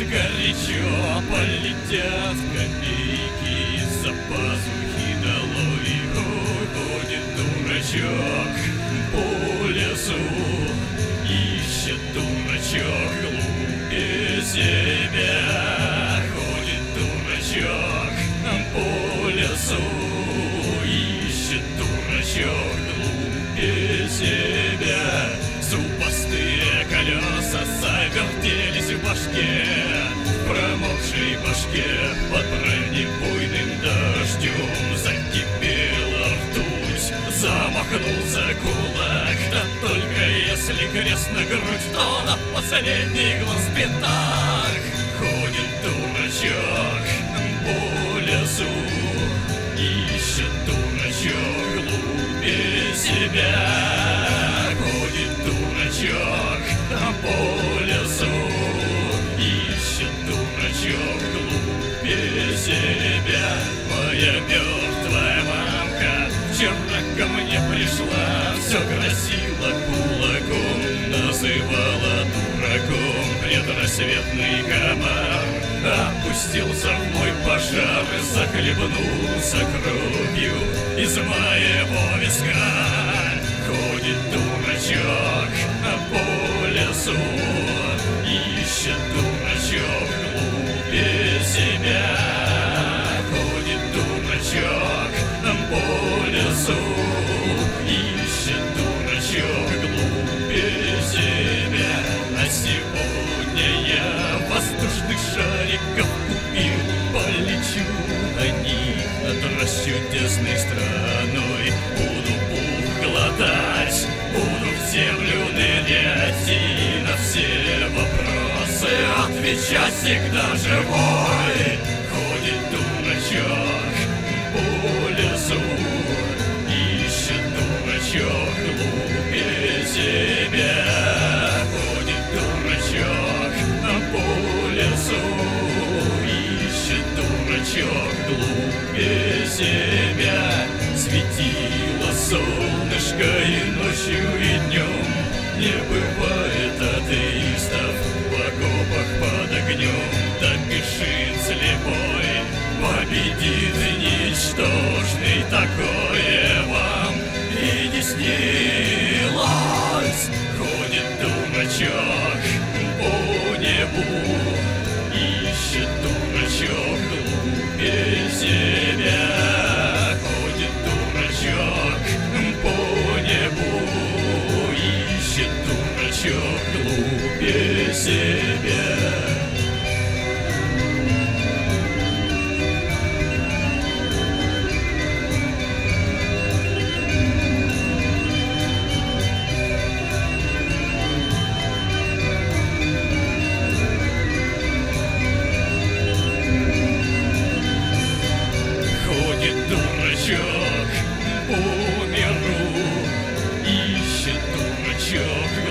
горячо полетят копейки за пазухи долой. Уходит дурачок по лесу, ищет дурачок глубже себя. Ходит дурачок по лесу, ищет дурачок глубже себя. Зубастые колеса завертелись в башке, в промокшей башке под бронебойным дождем закипела ртуть, замахнулся кулак. Да только если крест на грудь, то на последний глаз пятак. Ходит дурачок по лесу, ищет дурачок глубже себя. Ходит дурачок по лесу, ищет дурачок глубже себя. Моя мертвая мамка вчера ко мне пришла, все грозила кулаком, называла дураком. Предрассветный комар опустился в мой пожар и захлебнулся кровью из моего виска. Ходит дурачок по лесу, ищет дурачок глубже себя. Ходит дурачок по лесу, ищет дурачок глубже себя. А сегодня я воздушных шариков купил, полечу на них над расчудесной страной. Буду пух глотать, буду в землю нырять и на все вопросы отвечать всегда живой. Ходит дурачок по лесу, ищет дурачок глубже себя. Ходит дурачок по лесу, ищет дурачок глубже себя. Светило солнышко и ночью, и днем, не бывает атеистов в окопах под огнем. Да бежит слепой, победит ничтожный, такое вам и не снилось. Ходит дурачок по небу, ищет дурачок глубже себя. Ходит дурачок по небу, ищет дурачок глубже себя. Дурачок по миру, ищет дурачок